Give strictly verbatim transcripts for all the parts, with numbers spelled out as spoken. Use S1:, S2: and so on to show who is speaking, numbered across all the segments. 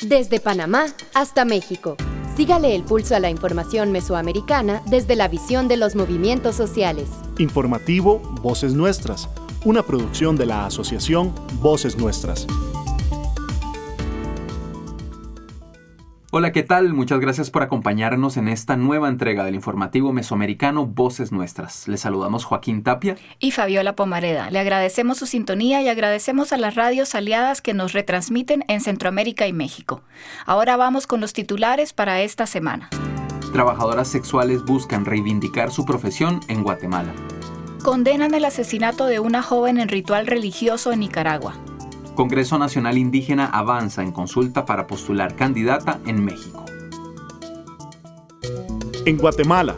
S1: Desde Panamá hasta México. Sígale el pulso a la información mesoamericana desde la visión de los movimientos sociales.
S2: Informativo Voces Nuestras, una producción de la Asociación Voces Nuestras.
S3: Hola, ¿qué tal? Muchas gracias por acompañarnos en esta nueva entrega del informativo mesoamericano Voces Nuestras. Les saludamos Joaquín Tapia
S4: y Fabiola Pomareda. Le agradecemos su sintonía y agradecemos a las radios aliadas que nos retransmiten en Centroamérica y México. Ahora vamos con los titulares para esta semana.
S3: Trabajadoras sexuales buscan reivindicar su profesión en Guatemala.
S4: Condenan el asesinato de una joven en ritual religioso en Nicaragua.
S3: Congreso Nacional Indígena avanza en consulta para postular candidata en México.
S2: En Guatemala.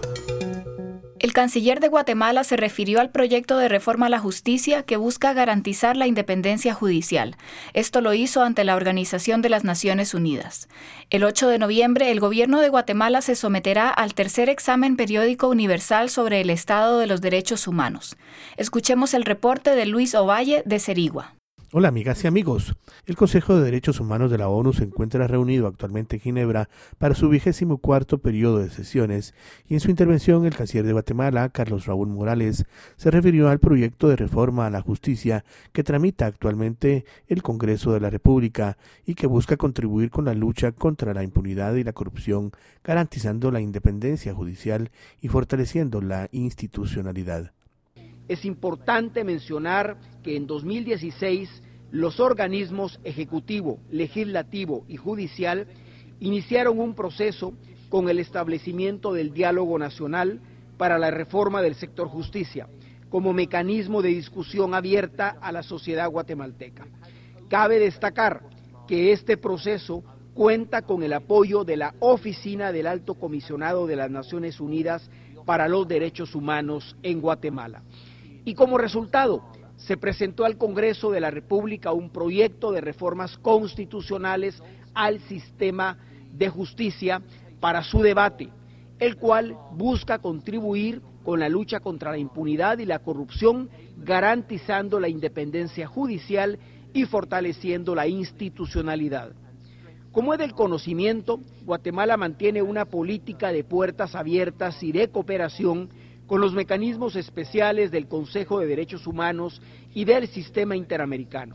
S4: El canciller de Guatemala se refirió al proyecto de reforma a la justicia que busca garantizar la independencia judicial. Esto lo hizo ante la Organización de las Naciones Unidas. El ocho de noviembre, el gobierno de Guatemala se someterá al tercer examen periódico universal sobre el estado de los derechos humanos. Escuchemos el reporte de Luis Ovalle de Cerigua.
S5: Hola amigas y amigos, el Consejo de Derechos Humanos de la ONU se encuentra reunido actualmente en Ginebra para su vigésimo cuarto periodo de sesiones y en su intervención el canciller de Guatemala, Carlos Raúl Morales, se refirió al proyecto de reforma a la justicia que tramita actualmente el Congreso de la República y que busca contribuir con la lucha contra la impunidad y la corrupción, garantizando la independencia judicial y fortaleciendo la institucionalidad.
S6: Es importante mencionar que en dos mil dieciséis los organismos ejecutivo, legislativo y judicial iniciaron un proceso con el establecimiento del diálogo nacional para la reforma del sector justicia, como mecanismo de discusión abierta a la sociedad guatemalteca. Cabe destacar que este proceso cuenta con el apoyo de la Oficina del Alto Comisionado de las Naciones Unidas para los Derechos Humanos en Guatemala. Y como resultado, se presentó al Congreso de la República un proyecto de reformas constitucionales al sistema de justicia para su debate, el cual busca contribuir con la lucha contra la impunidad y la corrupción, garantizando la independencia judicial y fortaleciendo la institucionalidad. Como es del conocimiento, Guatemala mantiene una política de puertas abiertas y de cooperación con los mecanismos especiales del Consejo de Derechos Humanos y del Sistema Interamericano.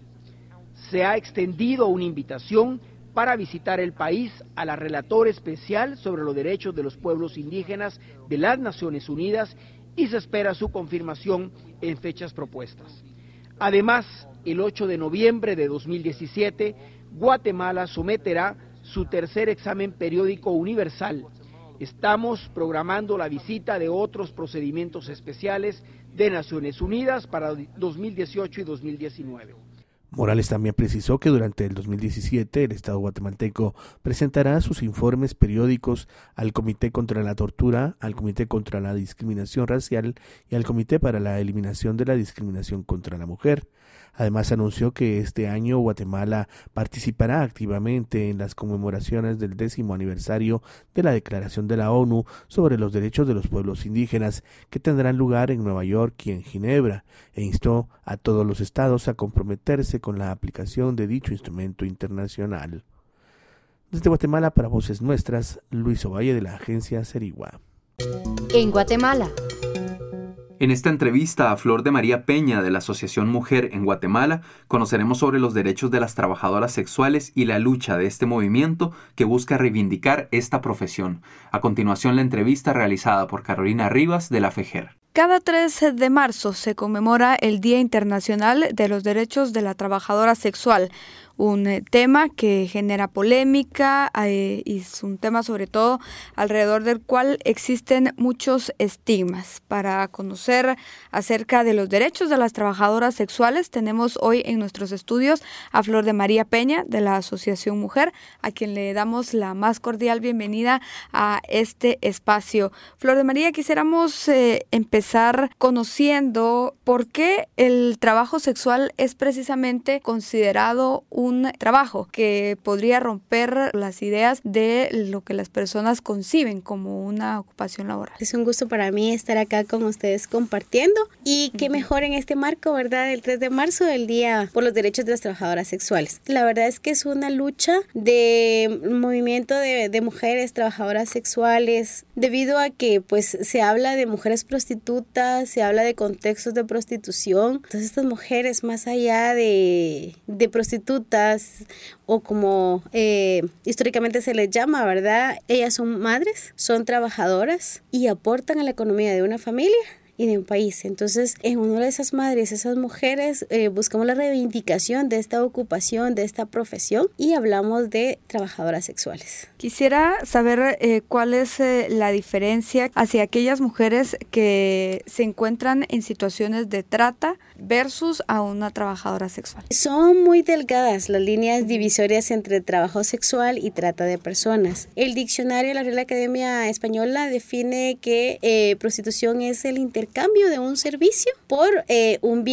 S6: Se ha extendido una invitación para visitar el país a la relatora especial sobre los derechos de los pueblos indígenas de las Naciones Unidas y se espera su confirmación en fechas propuestas. Además, el ocho de noviembre de dos mil diecisiete, Guatemala someterá su tercer examen periódico universal. Estamos programando la visita de otros procedimientos especiales de Naciones Unidas para dos mil dieciocho y dos mil diecinueve.
S5: Morales también precisó que durante el dos mil diecisiete el Estado guatemalteco presentará sus informes periódicos al Comité contra la Tortura, al Comité contra la Discriminación Racial y al Comité para la Eliminación de la Discriminación contra la Mujer. Además anunció que este año Guatemala participará activamente en las conmemoraciones del décimo aniversario de la Declaración de la ONU sobre los Derechos de los Pueblos Indígenas, que tendrán lugar en Nueva York y en Ginebra, e instó a todos los estados a comprometerse con la aplicación de dicho instrumento internacional. Desde Guatemala para Voces Nuestras, Luis Ovalle de la agencia Cerigua.
S1: En Guatemala.
S3: En esta entrevista a Flor de María Peña de la Asociación Mujer en Guatemala, conoceremos sobre los derechos de las trabajadoras sexuales y la lucha de este movimiento que busca reivindicar esta profesión. A continuación, la entrevista realizada por Carolina Rivas de la FEJER.
S7: Cada tres de marzo se conmemora el Día Internacional de los Derechos de la Trabajadora Sexual, un eh, tema que genera polémica eh, y es un tema sobre todo alrededor del cual existen muchos estigmas. Para conocer acerca de los derechos de las trabajadoras sexuales, tenemos hoy en nuestros estudios a Flor de María Peña de la Asociación Mujer, a quien le damos la más cordial bienvenida a este espacio. Flor de María, quisiéramos eh, empezar conociendo por qué el trabajo sexual es precisamente considerado un un trabajo que podría romper las ideas de lo que las personas conciben como una ocupación laboral.
S8: Es un gusto para mí estar acá con ustedes compartiendo y qué mejor en este marco, ¿verdad? El tres de marzo, el Día por los Derechos de las Trabajadoras Sexuales. La verdad es que es una lucha de movimiento de, de mujeres trabajadoras sexuales debido a que pues se habla de mujeres prostitutas, se habla de contextos de prostitución. Entonces estas mujeres, más allá de, de prostitutas o como eh, históricamente se les llama, ¿verdad? Ellas son madres, son trabajadoras y aportan a la economía de una familia y de un país. Entonces, en honor a esas madres, esas mujeres, eh, buscamos la reivindicación de esta ocupación, de esta profesión y hablamos de trabajadoras sexuales.
S7: Quisiera saber eh, cuál es eh, la diferencia hacia aquellas mujeres que se encuentran en situaciones de trata versus a una trabajadora sexual.
S8: Son muy delgadas las líneas divisorias entre trabajo sexual y trata de personas. El diccionario de la Real Academia Española define que eh, prostitución es el intercambio de un servicio por eh, un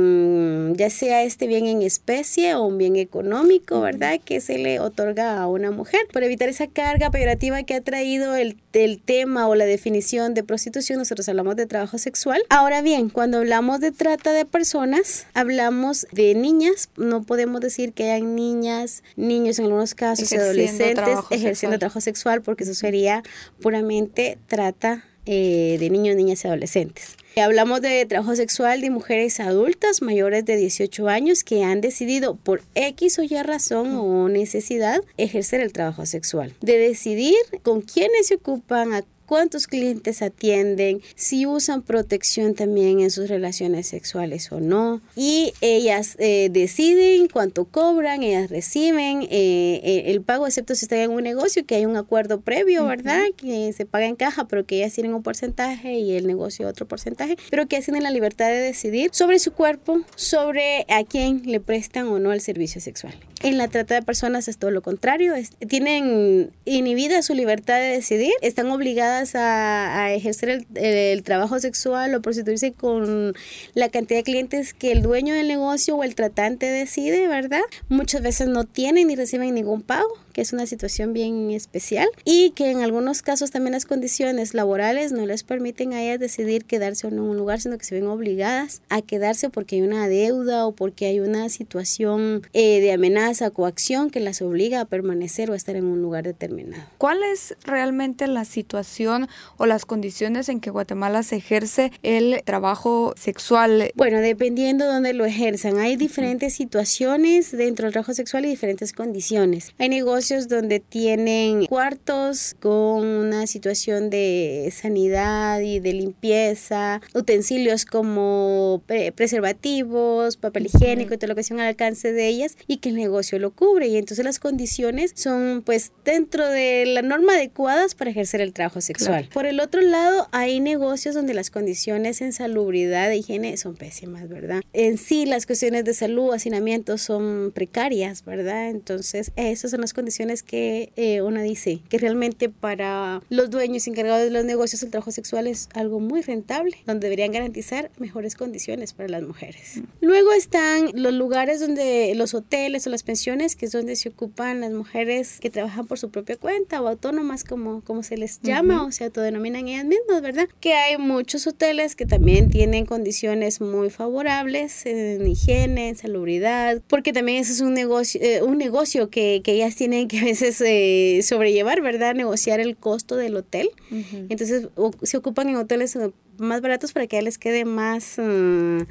S8: bien, ya sea este bien en especie o un bien económico, ¿verdad? Que se le otorga a una mujer. Por evitar esa carga peyorativa que ha traído el, el tema o la definición de prostitución, nosotros hablamos de trabajo sexual. Ahora bien, cuando hablamos de trata de personas, hablamos de niñas. No podemos decir que hayan niñas, niños en algunos casos,
S7: ejerciendo
S8: adolescentes
S7: trabajo
S8: ejerciendo
S7: sexual.
S8: trabajo sexual, porque eso sería puramente trata Eh, de niños, niñas y adolescentes. Hablamos de trabajo sexual de mujeres adultas mayores de dieciocho años que han decidido por X o Y razón o necesidad ejercer el trabajo sexual. De decidir con quiénes se ocupan, a cuántos clientes atienden, si usan protección también en sus relaciones sexuales o no. Y ellas eh, deciden cuánto cobran, ellas reciben eh, el pago, excepto si están en un negocio, que hay un acuerdo previo, ¿verdad? Uh-huh. Que se paga en caja, pero que ellas tienen un porcentaje y el negocio otro porcentaje, pero que ellas tienen la libertad de decidir sobre su cuerpo, sobre a quién le prestan o no el servicio sexual. En la trata de personas es todo lo contrario, es, tienen inhibida su libertad de decidir, están obligadas a, a ejercer el, el, el trabajo sexual o prostituirse con la cantidad de clientes que el dueño del negocio o el tratante decide, ¿verdad? Muchas veces no tienen ni reciben ningún pago, que es una situación bien especial, y que en algunos casos también las condiciones laborales no les permiten a ellas decidir quedarse o no en un lugar, sino que se ven obligadas a quedarse porque hay una deuda o porque hay una situación eh, de amenaza, coacción que las obliga a permanecer o a estar en un lugar determinado.
S7: ¿Cuál es realmente la situación o las condiciones en que Guatemala se ejerce el trabajo sexual?
S8: Bueno, dependiendo de dónde lo ejerzan, hay diferentes situaciones dentro del trabajo sexual y diferentes condiciones. Hay negocios donde tienen cuartos con una situación de sanidad y de limpieza, utensilios como pre- preservativos, papel higiénico y todo lo que sea al alcance de ellas, y que el negocio lo cubre, y entonces las condiciones son pues dentro de la norma adecuadas para ejercer el trabajo sexual. Claro. Por el otro lado, hay negocios donde las condiciones en salubridad e higiene son pésimas, ¿verdad? En sí, las cuestiones de salud, hacinamiento son precarias, ¿verdad? Entonces, esas son las condiciones que eh, uno dice que realmente para los dueños encargados de los negocios el trabajo sexual es algo muy rentable, donde deberían garantizar mejores condiciones para las mujeres. Mm. Luego están los lugares donde los hoteles o las pensiones, que es donde se ocupan las mujeres que trabajan por su propia cuenta o autónomas, como, como se les llama, uh-huh. o se autodenominan ellas mismas, ¿verdad? Que hay muchos hoteles que también tienen condiciones muy favorables en higiene, en salubridad, porque también ese es un negocio, eh, un negocio que, que ellas tienen que a veces eh, sobrellevar, ¿verdad? Negociar el costo del hotel. Uh-huh. Entonces o, se ocupan en hoteles más baratos para que les quede más uh,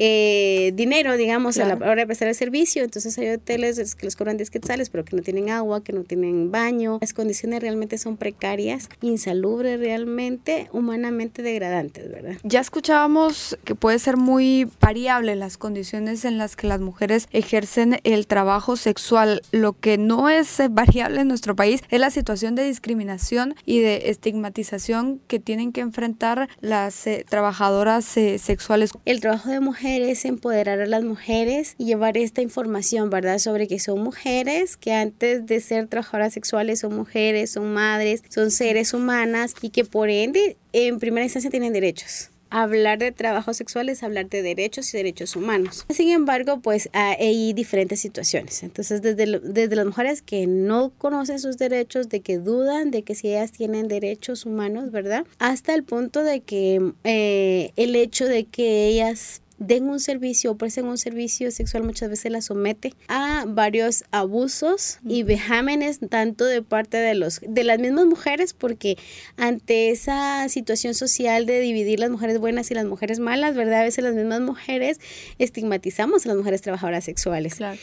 S8: eh, dinero, digamos, claro. a la hora de prestar el servicio. Entonces hay hoteles que les cobran diez quetzales, pero que no tienen agua, que no tienen baño. Las condiciones realmente son precarias, insalubres realmente, humanamente degradantes, ¿verdad?
S7: Ya escuchábamos que puede ser muy variable las condiciones en las que las mujeres ejercen el trabajo sexual. Lo que no es variable en nuestro país es la situación de discriminación y de estigmatización que tienen que enfrentar las eh, trabajadoras eh, sexuales.
S8: El trabajo de mujeres es empoderar a las mujeres y llevar esta información, ¿verdad? Sobre que son mujeres, que antes de ser trabajadoras sexuales son mujeres, son madres, son seres humanas y que por ende en primera instancia tienen derechos. hablar de trabajo sexual es hablar de derechos y derechos humanos. Sin embargo, pues hay diferentes situaciones. Entonces, desde, lo, desde las mujeres que no conocen sus derechos, de que dudan de que si ellas tienen derechos humanos, ¿verdad? Hasta el punto de que eh, el hecho de que ellas den un servicio o presten un servicio sexual muchas veces la somete a varios abusos y vejámenes, tanto de parte de los de las mismas mujeres, porque ante esa situación social de dividir las mujeres buenas y las mujeres malas, ¿verdad? A veces las mismas mujeres estigmatizamos a las mujeres trabajadoras sexuales. Claro.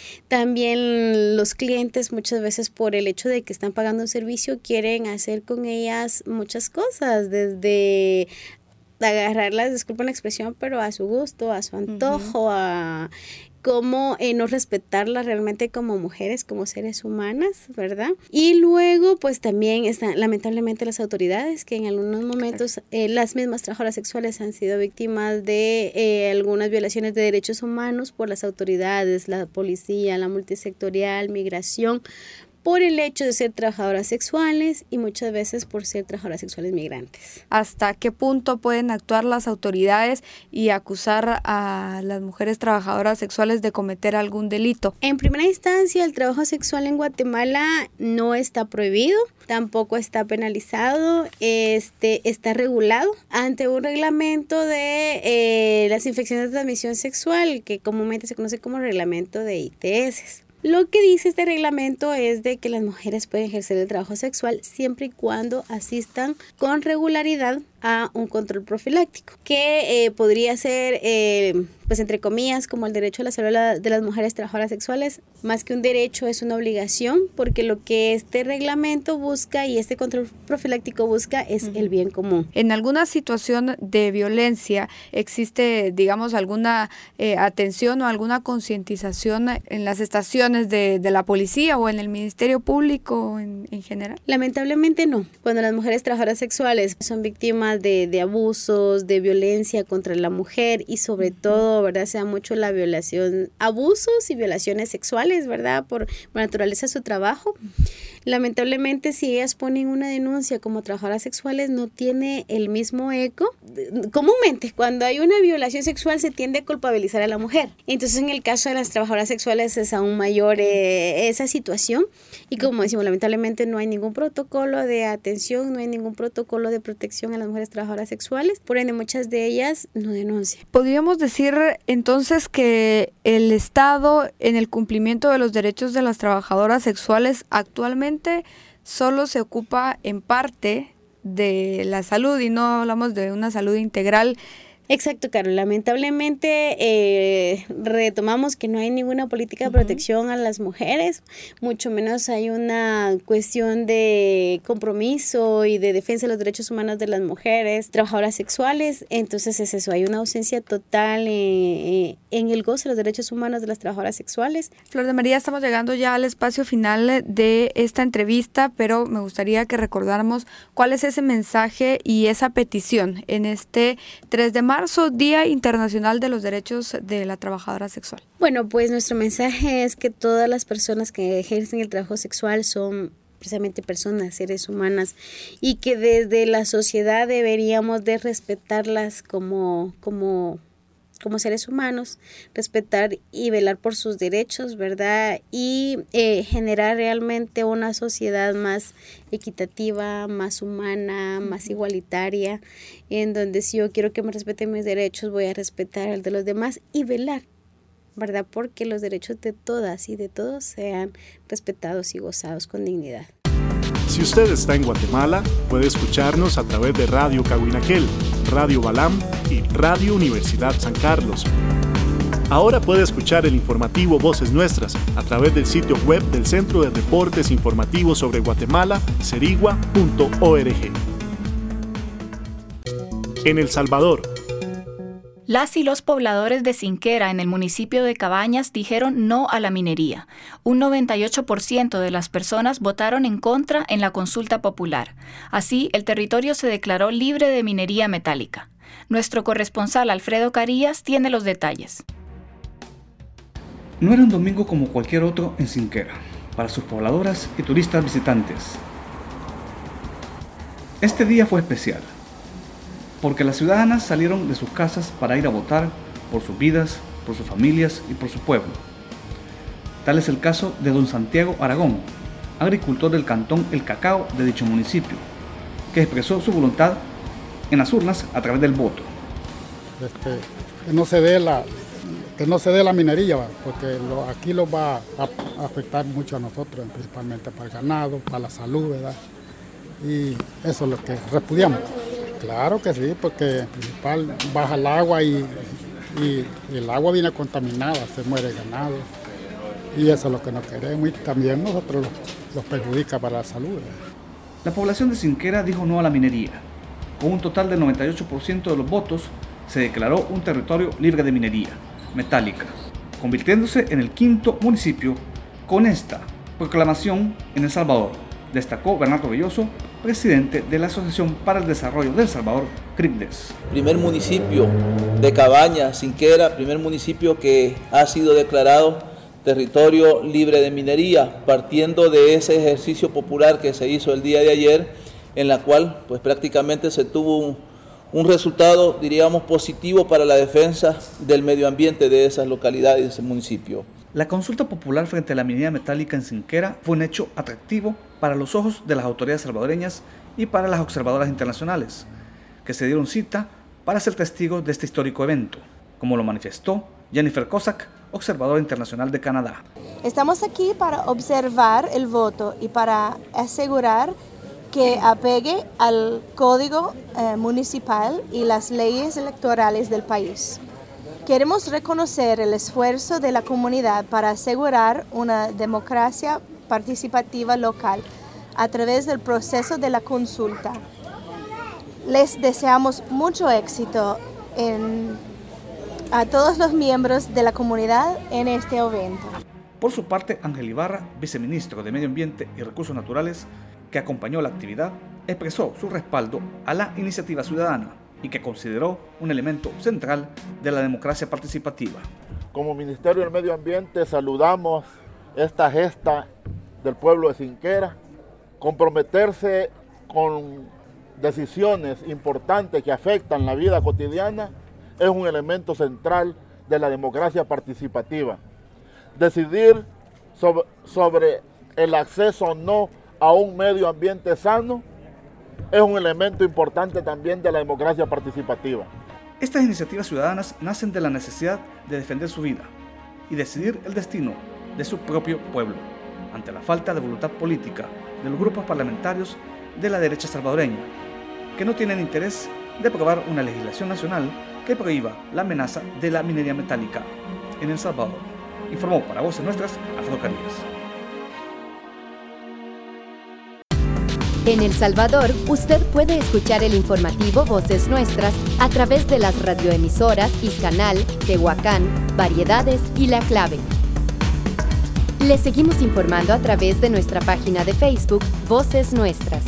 S8: También los clientes muchas veces, por el hecho de que están pagando un servicio, quieren hacer con ellas muchas cosas, desde agarrarlas, disculpen la expresión, pero a su gusto, a su antojo, uh-huh. a cómo eh, no respetarlas realmente como mujeres, como seres humanas, ¿verdad? Y luego, pues también están lamentablemente las autoridades, que en algunos momentos eh, las mismas trabajadoras sexuales han sido víctimas de eh, algunas violaciones de derechos humanos por las autoridades, la policía, la multisectorial, migración, por el hecho de ser trabajadoras sexuales y muchas veces por ser trabajadoras sexuales migrantes.
S7: ¿Hasta qué punto pueden actuar las autoridades y acusar a las mujeres trabajadoras sexuales de cometer algún delito?
S8: En primera instancia, el trabajo sexual en Guatemala no está prohibido, tampoco está penalizado, este, está regulado ante un reglamento de eh, las infecciones de transmisión sexual, que comúnmente se conoce como reglamento de I T S. Lo que dice este reglamento es de que las mujeres pueden ejercer el trabajo sexual siempre y cuando asistan con regularidad a un control profiláctico, que eh, podría ser, eh, pues entre comillas, como el derecho a la salud de las mujeres trabajadoras sexuales. Más que un derecho, es una obligación, porque lo que este reglamento busca y este control profiláctico busca es uh-huh. el bien común.
S7: En alguna situación de violencia, ¿existe, digamos, alguna eh, atención o alguna concientización en las estaciones de, de la policía o en el Ministerio Público en, en general?
S8: Lamentablemente no. Cuando las mujeres trabajadoras sexuales son víctimas De, de abusos, de violencia contra la mujer y sobre todo, ¿verdad? Se da mucho la violación, abusos y violaciones sexuales, ¿verdad? Por, por naturaleza de su trabajo. Lamentablemente, si ellas ponen una denuncia como trabajadoras sexuales, no tiene el mismo eco. Comúnmente, cuando hay una violación sexual, se tiende a culpabilizar a la mujer. Entonces, en el caso de las trabajadoras sexuales es aún mayor eh, esa situación. Y como decimos, lamentablemente no hay ningún protocolo de atención, no hay ningún protocolo de protección a las mujeres trabajadoras sexuales. Por ende, muchas de ellas no denuncian.
S7: ¿Podríamos decir entonces que el Estado, en el cumplimiento de los derechos de las trabajadoras sexuales, actualmente solo se ocupa en parte de la salud y no hablamos de una salud integral?
S8: Exacto, Carol. Lamentablemente eh, retomamos que no hay ninguna política de protección uh-huh. a las mujeres, mucho menos hay una cuestión de compromiso y de defensa de los derechos humanos de las mujeres trabajadoras sexuales. Entonces es eso, hay una ausencia total eh, en el goce de los derechos humanos de las trabajadoras sexuales.
S7: Flor de María, estamos llegando ya al espacio final de esta entrevista, pero me gustaría que recordáramos cuál es ese mensaje y esa petición en este tres de marzo, Día Internacional de los Derechos de la Trabajadora Sexual.
S8: Bueno, pues nuestro mensaje es que todas las personas que ejercen el trabajo sexual son precisamente personas, seres humanas, y que desde la sociedad deberíamos de respetarlas como, como, como seres humanos, respetar y velar por sus derechos, ¿verdad? Y eh, generar realmente una sociedad más equitativa, más humana, más igualitaria, en donde si yo quiero que me respeten mis derechos, voy a respetar el de los demás y velar, ¿verdad? Porque los derechos de todas y de todos sean respetados y gozados con dignidad.
S2: Si usted está en Guatemala, puede escucharnos a través de Radio Cahuinaquel, Radio Balam y Radio Universidad San Carlos. Ahora puede escuchar el informativo Voces Nuestras a través del sitio web del Centro de Reportes Informativos sobre Guatemala, cerigua punto org. En El Salvador,
S4: Las y los pobladores de Cinquera, en el municipio de Cabañas, dijeron no a la minería. Un noventa y ocho por ciento de las personas votaron en contra en la consulta popular. Así, el territorio se declaró libre de minería metálica. Nuestro corresponsal Alfredo Carías tiene los detalles.
S9: No era un domingo como cualquier otro en Cinquera, para sus pobladoras y turistas visitantes. Este día fue especial. porque las ciudadanas salieron de sus casas para ir a votar por sus vidas, por sus familias y por su pueblo. Tal es el caso de don Santiago Aragón, agricultor del cantón El Cacao de dicho municipio, que expresó su voluntad en las urnas a través del voto.
S10: Este, que no se dé la, que no se dé la minería, porque lo, aquí lo va a, a afectar mucho a nosotros, principalmente para el ganado, para la salud, ¿verdad? Y eso es lo que repudiamos. Claro que sí, porque principal baja el agua y, y, y el agua viene contaminada, se muere el ganado. Y eso es lo que no queremos y también nosotros los, los perjudica para la salud, ¿verdad?
S9: La población de Sinquera dijo no a la minería. Con un total del noventa y ocho por ciento de los votos, se declaró un territorio libre de minería metálica, convirtiéndose en el quinto municipio con esta proclamación en El Salvador, destacó Bernardo Belloso, presidente de la Asociación para el Desarrollo del Salvador, CRICDES.
S11: Primer municipio de Cabaña, Sinquera, primer municipio que ha sido declarado territorio libre de minería, partiendo de ese ejercicio popular que se hizo el día de ayer, en la cual pues prácticamente se tuvo un, un resultado, diríamos, positivo para la defensa del medio ambiente de esas localidades, de ese municipio.
S9: La consulta popular frente a la minería metálica en Sinquera fue un hecho atractivo para los ojos de las autoridades salvadoreñas y para las observadoras internacionales, que se dieron cita para ser testigos de este histórico evento, como lo manifestó Jennifer Cossack, observadora internacional de Canadá.
S12: Estamos aquí para observar el voto y para asegurar que apegue al código eh, municipal y las leyes electorales del país. Queremos reconocer el esfuerzo de la comunidad para asegurar una democracia participativa local a través del proceso de la consulta. Les deseamos mucho éxito en, a todos los miembros de la comunidad en este evento.
S9: Por su parte, Ángel Ibarra, viceministro de Medio Ambiente y Recursos Naturales, que acompañó la actividad, expresó su respaldo a la iniciativa ciudadana y que consideró un elemento central de la democracia participativa.
S13: Como Ministerio del Medio Ambiente saludamos esta gesta del pueblo de Sinquera, comprometerse con decisiones importantes que afectan la vida cotidiana es un elemento central de la democracia participativa. Decidir sobre, sobre el acceso o no a un medio ambiente sano es un elemento importante también de la democracia participativa.
S9: Estas iniciativas ciudadanas nacen de la necesidad de defender su vida y decidir el destino de su propio pueblo, ante la falta de voluntad política de los grupos parlamentarios de la derecha salvadoreña, que no tienen interés de aprobar una legislación nacional que prohíba la amenaza de la minería metálica en El Salvador. Informó para Voces Nuestras, Alfredo Canías.
S1: En El Salvador, usted puede escuchar el informativo Voces Nuestras a través de las radioemisoras Iscanal, Tehuacán, Variedades y La Clave. Le seguimos informando a través de nuestra página de Facebook Voces Nuestras.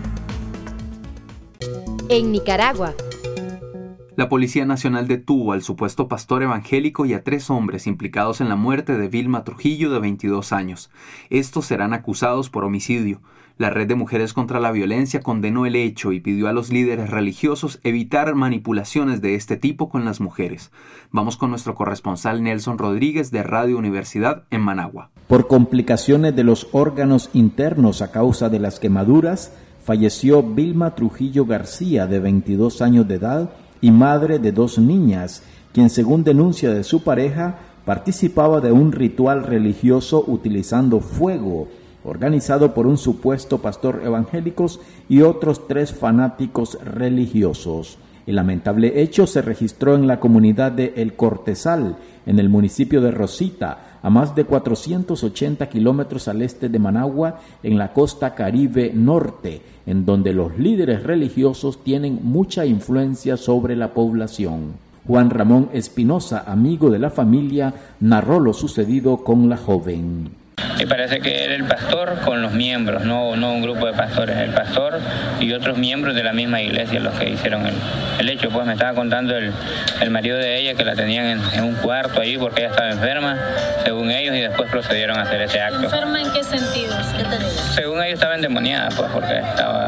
S1: En Nicaragua,
S3: la Policía Nacional detuvo al supuesto pastor evangélico y a tres hombres implicados en la muerte de Vilma Trujillo, de veintidós años. Estos serán acusados por homicidio. La Red de Mujeres contra la Violencia condenó el hecho y pidió a los líderes religiosos evitar manipulaciones de este tipo con las mujeres. Vamos con nuestro corresponsal Nelson Rodríguez de Radio Universidad en Managua.
S14: Por complicaciones de los órganos internos a causa de las quemaduras, falleció Vilma Trujillo García, de veintidós años de edad y madre de dos niñas, quien, según denuncia de su pareja, participaba de un ritual religioso utilizando fuego, organizado por un supuesto pastor evangélico y otros tres fanáticos religiosos. El lamentable hecho se registró en la comunidad de El Cortezal, en el municipio de Rosita, a más de cuatrocientos ochenta kilómetros al este de Managua, en la costa Caribe Norte, en donde los líderes religiosos tienen mucha influencia sobre la población. Juan Ramón Espinosa, amigo de la familia, narró lo sucedido con la joven.
S15: Me parece que era el pastor con los miembros, no, no un grupo de pastores, el pastor y otros miembros de la misma iglesia los que hicieron el, el hecho. Pues me estaba contando el, el marido de ella que la tenían en, en un cuarto ahí porque ella estaba enferma, según ellos, y después procedieron a hacer ese acto.
S16: ¿Enferma en qué sentido? ¿Qué te digo?
S15: Según ellos estaba endemoniada, pues porque estaba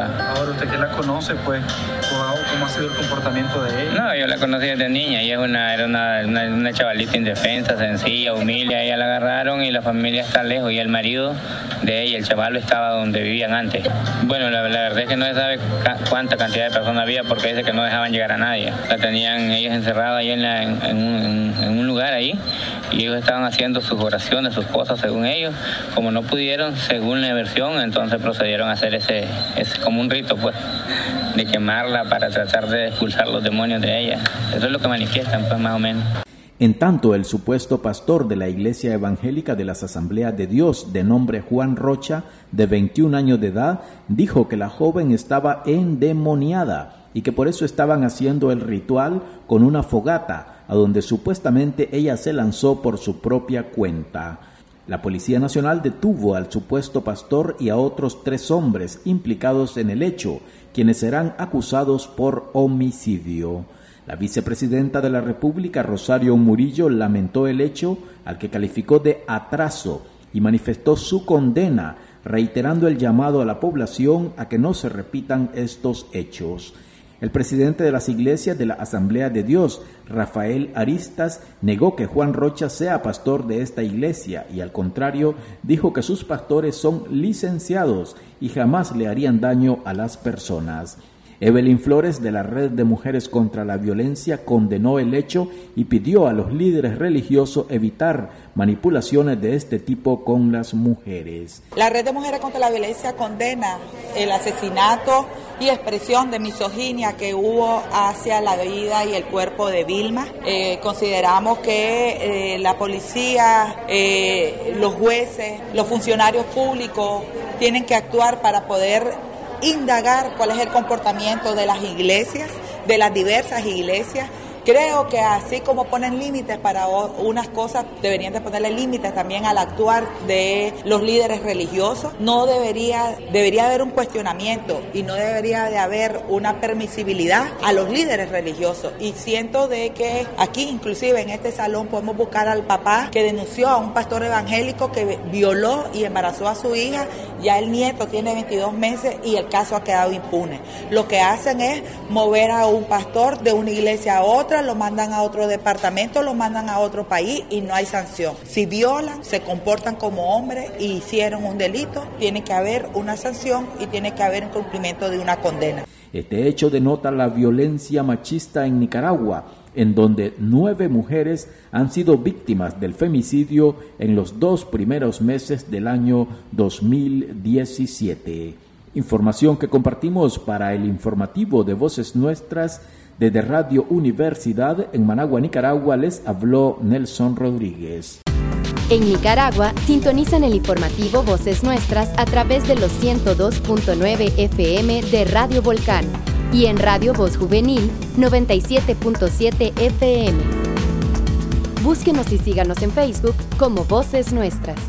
S16: pero usted que la conoce, pues, ¿cómo ha sido el comportamiento de ella?
S15: No, yo la conocí desde niña, ella es una, era una, una, una chavalita indefensa, sencilla, humilde, ella la agarraron y la familia está lejos y el marido de ella, el chaval, estaba donde vivían antes. Bueno, la, la verdad es que no se sabe cuánta cantidad de personas había porque dice que no dejaban llegar a nadie. La tenían ellos encerrada ahí en, la, en, en, un, en un lugar ahí y ellos estaban haciendo sus oraciones, sus cosas según ellos. Como no pudieron, según la versión, entonces procedieron a hacer ese, ese como un rito, pues, de quemarla para tratar de expulsar los demonios de ella. Eso es lo que manifiestan, pues, más o menos.
S14: En tanto, el supuesto pastor de la Iglesia Evangélica de las Asambleas de Dios, de nombre Juan Rocha, de veintiún años de edad, dijo que la joven estaba endemoniada y que por eso estaban haciendo el ritual con una fogata, a donde supuestamente ella se lanzó por su propia cuenta. La Policía Nacional detuvo al supuesto pastor y a otros tres hombres implicados en el hecho, quienes serán acusados por homicidio. La vicepresidenta de la República, Rosario Murillo, lamentó el hecho, al que calificó de atraso, y manifestó su condena, reiterando el llamado a la población a que no se repitan estos hechos. El presidente de las iglesias de la Asamblea de Dios, Rafael Aristas, negó que Juan Rocha sea pastor de esta iglesia y al contrario dijo que sus pastores son licenciados y jamás le harían daño a las personas. Evelyn Flores, de la Red de Mujeres contra la Violencia, condenó el hecho y pidió a los líderes religiosos evitar manipulaciones de este tipo con las mujeres.
S17: La Red de Mujeres contra la Violencia condena el asesinato y expresión de misoginia que hubo hacia la vida y el cuerpo de Vilma. Eh, consideramos que eh, la policía, eh, los jueces, los funcionarios públicos tienen que actuar para poder indagar cuál es el comportamiento de las iglesias, de las diversas iglesias. Creo que así como ponen límites para unas cosas, deberían de ponerle límites también al actuar de los líderes religiosos. No debería, debería haber un cuestionamiento y no debería de haber una permisibilidad a los líderes religiosos. Y siento de que aquí, inclusive en este salón, podemos buscar al papá que denunció a un pastor evangélico que violó y embarazó a su hija. Ya el nieto tiene veintidós meses y el caso ha quedado impune. Lo que hacen es mover a un pastor de una iglesia a otra, lo mandan a otro departamento, lo mandan a otro país y no hay sanción. Si violan, se comportan como hombres y hicieron un delito, tiene que haber una sanción y tiene que haber un cumplimiento de una condena.
S14: Este hecho denota la violencia machista en Nicaragua, en donde nueve mujeres han sido víctimas del femicidio en los dos primeros meses del año dos mil diecisiete. Información que compartimos para el informativo de Voces Nuestras. Desde Radio Universidad en Managua, Nicaragua, les habló Nelson Rodríguez.
S1: En Nicaragua, sintonizan el informativo Voces Nuestras a través de los ciento dos punto nueve F M de Radio Volcán y en Radio Voz Juvenil noventa y siete punto siete F M. Búsquenos y síganos en Facebook como Voces Nuestras.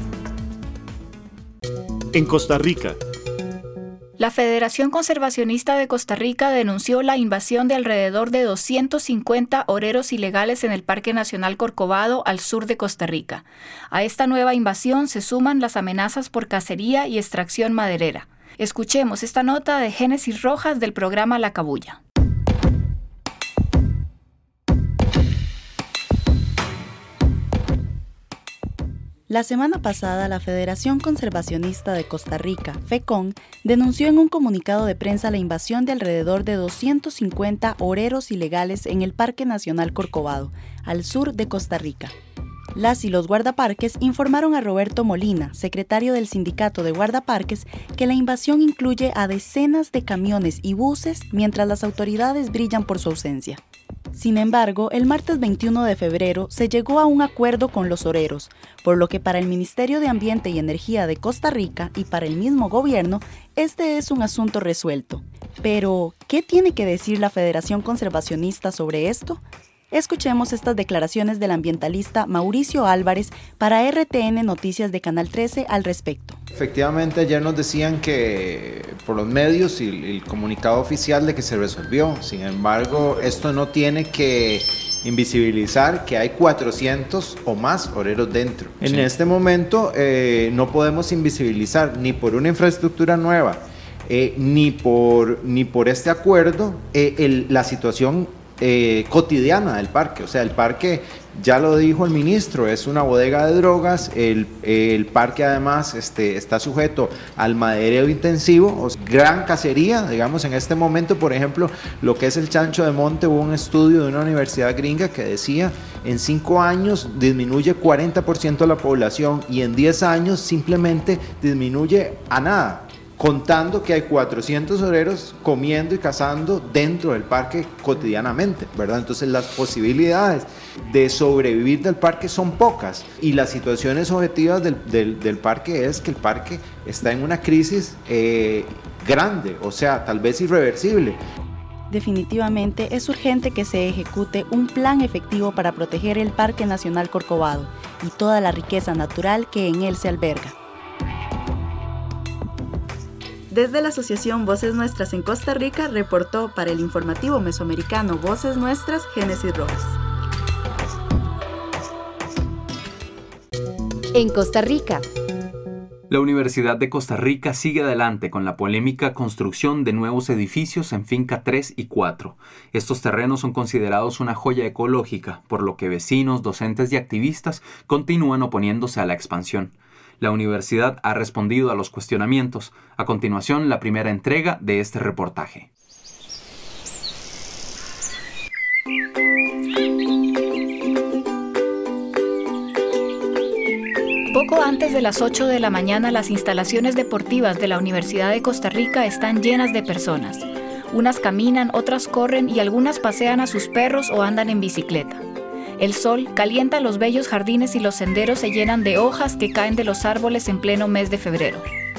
S2: En Costa Rica,
S4: la Federación Conservacionista de Costa Rica denunció la invasión de alrededor de doscientos cincuenta oreros ilegales en el Parque Nacional Corcovado al sur de Costa Rica. A esta nueva invasión se suman las amenazas por cacería y extracción maderera. Escuchemos esta nota de Génesis Rojas del programa La Cabulla.
S18: La semana pasada, la Federación Conservacionista de Costa Rica, FECON, denunció en un comunicado de prensa la invasión de alrededor de doscientos cincuenta oreros ilegales en el Parque Nacional Corcovado, al sur de Costa Rica. Las y los guardaparques informaron a Roberto Molina, secretario del Sindicato de Guardaparques, que la invasión incluye a decenas de camiones y buses mientras las autoridades brillan por su ausencia. Sin embargo, el martes veintiuno de febrero se llegó a un acuerdo con los oreros, por lo que para el Ministerio de Ambiente y Energía de Costa Rica y para el mismo gobierno, este es un asunto resuelto. Pero, ¿qué tiene que decir la Federación Conservacionista sobre esto? Escuchemos estas declaraciones del ambientalista Mauricio Álvarez para R T N Noticias de Canal trece al respecto.
S19: Efectivamente, ayer nos decían que por los medios y el comunicado oficial de que se resolvió. Sin embargo, esto no tiene que invisibilizar que hay cuatrocientos o más oreros dentro. Sí. En este momento eh, no podemos invisibilizar ni por una infraestructura nueva, eh, ni, por, ni por este acuerdo eh, el, la situación eh, cotidiana del parque. O sea, el parque, ya lo dijo el ministro, es una bodega de drogas. El, el parque además este, está sujeto al madereo intensivo, o sea, gran cacería, digamos, en este momento, por ejemplo, lo que es el chancho de monte. Hubo un estudio de una universidad gringa que decía en cinco años disminuye cuarenta por ciento la población y en diez años simplemente disminuye a nada, contando que hay cuatrocientos obreros comiendo y cazando dentro del parque cotidianamente, ¿verdad? Entonces las posibilidades de sobrevivir del parque son pocas y las situaciones objetivas del, del, del parque es que el parque está en una crisis eh, grande, o sea, tal vez irreversible.
S18: Definitivamente es urgente que se ejecute un plan efectivo para proteger el Parque Nacional Corcovado y toda la riqueza natural que en él se alberga. Desde la Asociación Voces Nuestras en Costa Rica, reportó para el informativo mesoamericano Voces Nuestras, Génesis Rojas.
S1: En Costa Rica.
S3: La Universidad de Costa Rica sigue adelante con la polémica construcción de nuevos edificios en Finca tres y cuatro. Estos terrenos son considerados una joya ecológica, por lo que vecinos, docentes y activistas continúan oponiéndose a la expansión. La universidad ha respondido a los cuestionamientos. A continuación, la primera entrega de este reportaje.
S4: Poco antes de las ocho de la mañana, las instalaciones deportivas de la Universidad de Costa Rica están llenas de personas. Unas caminan, otras corren y algunas pasean a sus perros o andan en bicicleta. El sol calienta los bellos jardines y los senderos se llenan de hojas que caen de los árboles en pleno mes de febrero.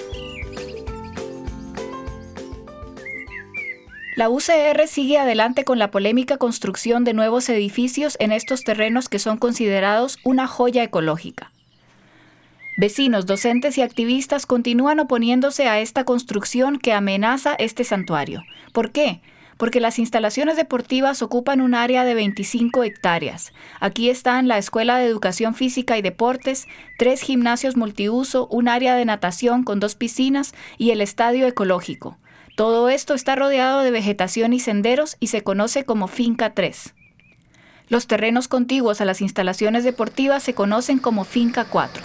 S4: La U C R sigue adelante con la polémica construcción de nuevos edificios en estos terrenos que son considerados una joya ecológica. Vecinos, docentes y activistas continúan oponiéndose a esta construcción que amenaza este santuario. ¿Por qué? Porque las instalaciones deportivas ocupan un área de veinticinco hectáreas. Aquí están la Escuela de Educación Física y Deportes, tres gimnasios multiuso, un área de natación con dos piscinas y el estadio ecológico. Todo esto está rodeado de vegetación y senderos y se conoce como Finca tres. Los terrenos contiguos a las instalaciones deportivas se conocen como Finca cuatro.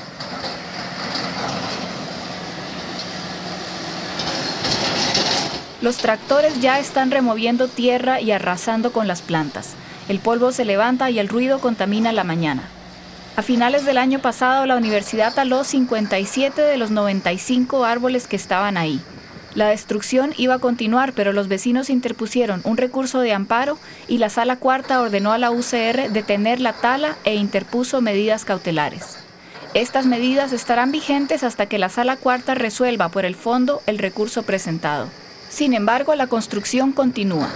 S4: Los tractores ya están removiendo tierra y arrasando con las plantas. El polvo se levanta y el ruido contamina la mañana. A finales del año pasado, la universidad taló cincuenta y siete de los noventa y cinco árboles que estaban ahí. La destrucción iba a continuar, pero los vecinos interpusieron un recurso de amparo y la Sala Cuarta ordenó a la U C R detener la tala e interpuso medidas cautelares. Estas medidas estarán vigentes hasta que la Sala Cuarta resuelva por el fondo el recurso presentado. Sin embargo, la construcción continúa.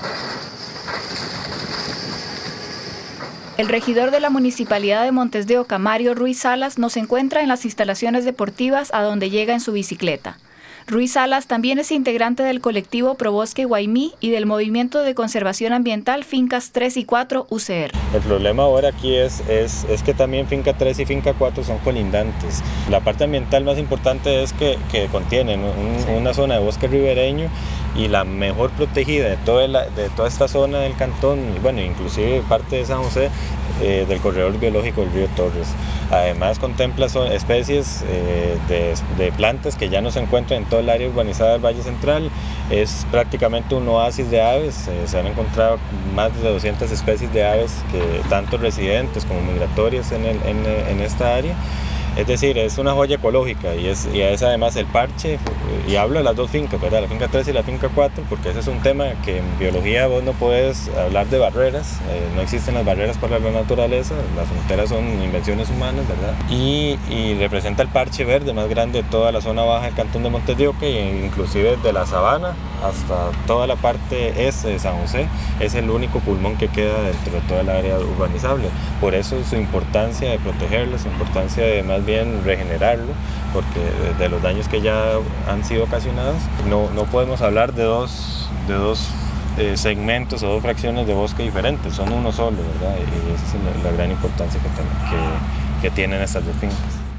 S4: El regidor de la Municipalidad de Montes de Oca, Mario Ruiz Salas, nos encuentra en las instalaciones deportivas a donde llega en su bicicleta. Ruiz Salas también es integrante del colectivo Probosque Guaymí y del Movimiento de Conservación Ambiental Fincas tres y cuatro U C R.
S20: El problema ahora aquí es, es, es que también Finca tres y Finca cuatro son colindantes. La parte ambiental más importante es que, que contienen un, sí. una zona de bosque ribereño y la mejor protegida de toda, la, de toda esta zona del cantón, y bueno, inclusive parte de San José, eh, del corredor biológico del río Torres. Además contempla especies eh, de, de plantas que ya no se encuentran en todo el área urbanizada del Valle Central. Es prácticamente un oasis de aves. Eh, se han encontrado más de doscientas especies de aves, que tanto residentes como migratorias en, el, en, en esta área. Es decir, es una joya ecológica y es, y es además el parche, y hablo de las dos fincas, ¿verdad? La Finca tres y la Finca cuatro, porque ese es un tema que en biología vos no puedes hablar de barreras, eh, no existen las barreras para la naturaleza, las fronteras son invenciones humanas, ¿verdad? Y, y representa el parche verde más grande de toda la zona baja del cantón de Montes de Oca, e inclusive de la sabana hasta toda la parte este de San José, es el único pulmón que queda dentro de toda el área urbanizable. Por eso su importancia de protegerlo, su importancia de más bien regenerarlo, porque de los daños que ya han sido ocasionados, no, no podemos hablar de dos, de dos eh, segmentos o dos fracciones de bosque diferentes, son uno solo, ¿verdad? Y esa es la, la gran importancia que, ten, que, que tienen estas dos fincas.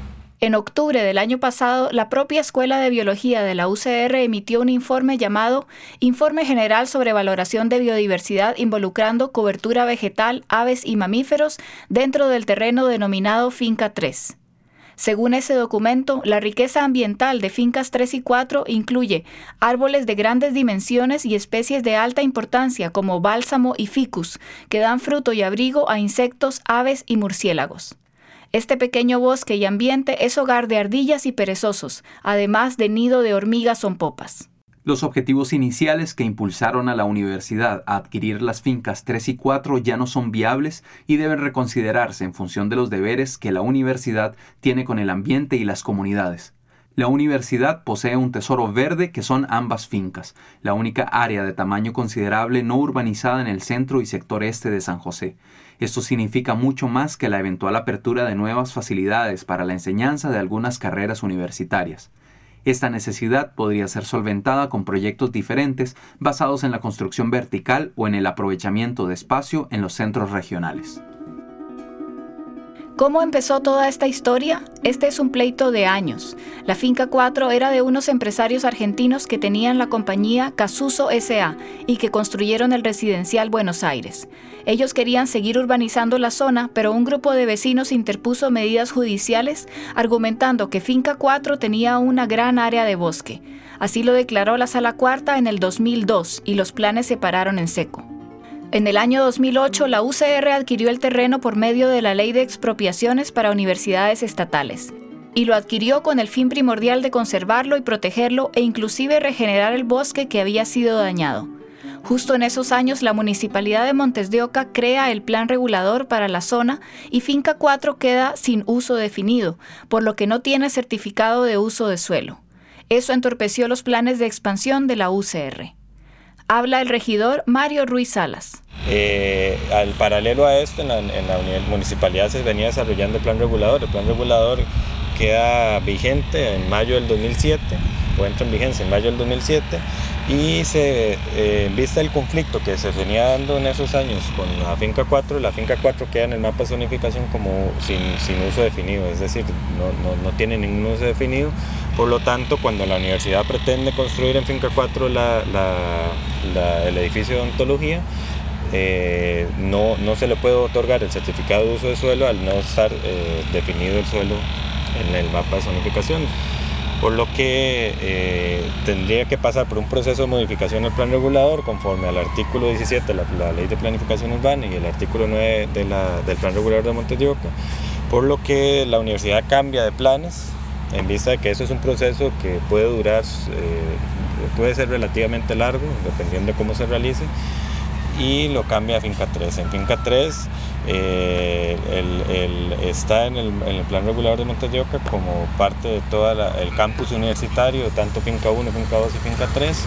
S4: En octubre del año pasado, la propia Escuela de Biología de la U C R emitió un informe llamado Informe General sobre Valoración de Biodiversidad involucrando cobertura vegetal, aves y mamíferos dentro del terreno denominado Finca tres. Según ese documento, la riqueza ambiental de Fincas tres y cuatro incluye árboles de grandes dimensiones y especies de alta importancia como bálsamo y ficus, que dan fruto y abrigo a insectos, aves y murciélagos. Este pequeño bosque y ambiente es hogar de ardillas y perezosos, además de nido de hormigas sonpopas.
S3: Los objetivos iniciales que impulsaron a la universidad a adquirir las fincas tres y cuatro ya no son viables y deben reconsiderarse en función de los deberes que la universidad tiene con el ambiente y las comunidades. La universidad posee un tesoro verde que son ambas fincas, la única área de tamaño considerable no urbanizada en el centro y sector este de San José. Esto significa mucho más que la eventual apertura de nuevas facilidades para la enseñanza de algunas carreras universitarias. Esta necesidad podría ser solventada con proyectos diferentes basados en la construcción vertical o en el aprovechamiento de espacio en los centros regionales.
S4: ¿Cómo empezó toda esta historia? Este es un pleito de años. La Finca cuatro era de unos empresarios argentinos que tenían la compañía Casuso S A y que construyeron el residencial Buenos Aires. Ellos querían seguir urbanizando la zona, pero un grupo de vecinos interpuso medidas judiciales argumentando que Finca cuatro tenía una gran área de bosque. Así lo declaró la Sala Cuarta en el dos mil dos y los planes se pararon en seco. En el año dos mil ocho, la U C R adquirió el terreno por medio de la Ley de Expropiaciones para Universidades Estatales, y lo adquirió con el fin primordial de conservarlo y protegerlo e inclusive regenerar el bosque que había sido dañado. Justo en esos años, la Municipalidad de Montes de Oca crea el plan regulador para la zona y Finca cuatro queda sin uso definido, por lo que no tiene certificado de uso de suelo. Eso entorpeció los planes de expansión de la U C R. Habla el regidor Mario Ruiz Salas.
S20: Eh, al paralelo a esto, en la, en la municipalidad se venía desarrollando el plan regulador. El plan regulador queda vigente en mayo del dos mil siete, o entra en vigencia en mayo del dos mil siete, y se, eh, en vista del conflicto que se venía dando en esos años con la Finca cuatro, la Finca cuatro queda en el mapa de zonificación como sin, sin uso definido, es decir, no, no, no tiene ningún uso definido. Por lo tanto, cuando la universidad pretende construir en Finca cuatro la, la, la, el edificio de odontología, eh, no, no se le puede otorgar el certificado de uso de suelo al no estar eh, definido el suelo en el mapa de zonificación. Por lo que eh, tendría que pasar por un proceso de modificación del plan regulador conforme al artículo diecisiete de la, la Ley de Planificación Urbana y el artículo nueve de la, del plan regulador de Montes de Oca, por lo que la universidad cambia de planes en vista de que eso es un proceso que puede durar, eh, puede ser relativamente largo, dependiendo de cómo se realice, y lo cambia a Finca tres. En Finca tres eh, el, el, está en el, en el plan regulador de Montes de Oca como parte de todo el campus universitario, tanto Finca uno, Finca dos y Finca tres,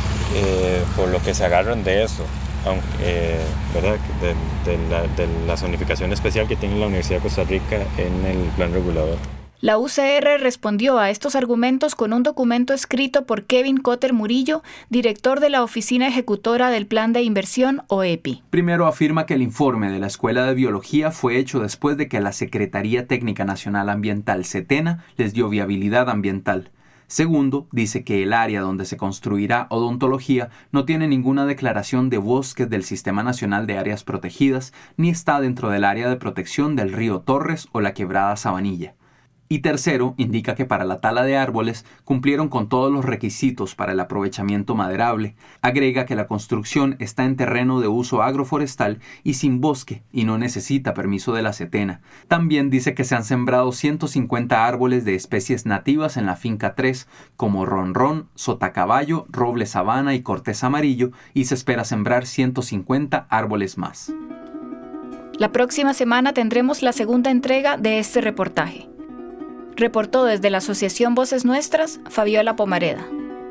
S20: eh, por lo que se agarran de eso, aunque, eh, ¿verdad? De, de, la, de la zonificación especial que tiene la Universidad de Costa Rica en el plan regulador.
S4: La U C R respondió a estos argumentos con un documento escrito por Kevin Cotter Murillo, director de la Oficina Ejecutora del Plan de Inversión, O E P I.
S3: Primero afirma que el informe de la Escuela de Biología fue hecho después de que la Secretaría Técnica Nacional Ambiental, SETENA, les dio viabilidad ambiental. Segundo, dice que el área donde se construirá odontología no tiene ninguna declaración de bosques del Sistema Nacional de Áreas Protegidas, ni está dentro del área de protección del río Torres o la quebrada Sabanilla. Y tercero, indica que para la tala de árboles cumplieron con todos los requisitos para el aprovechamiento maderable. Agrega que la construcción está en terreno de uso agroforestal y sin bosque y no necesita permiso de la SETENA. También dice que se han sembrado ciento cincuenta árboles de especies nativas en la Finca tres, como ronrón, sotacaballo, roble sabana y cortés amarillo, y se espera sembrar ciento cincuenta árboles más.
S4: La próxima semana tendremos la segunda entrega de este reportaje. Reportó desde la Asociación Voces Nuestras, Fabiola Pomareda.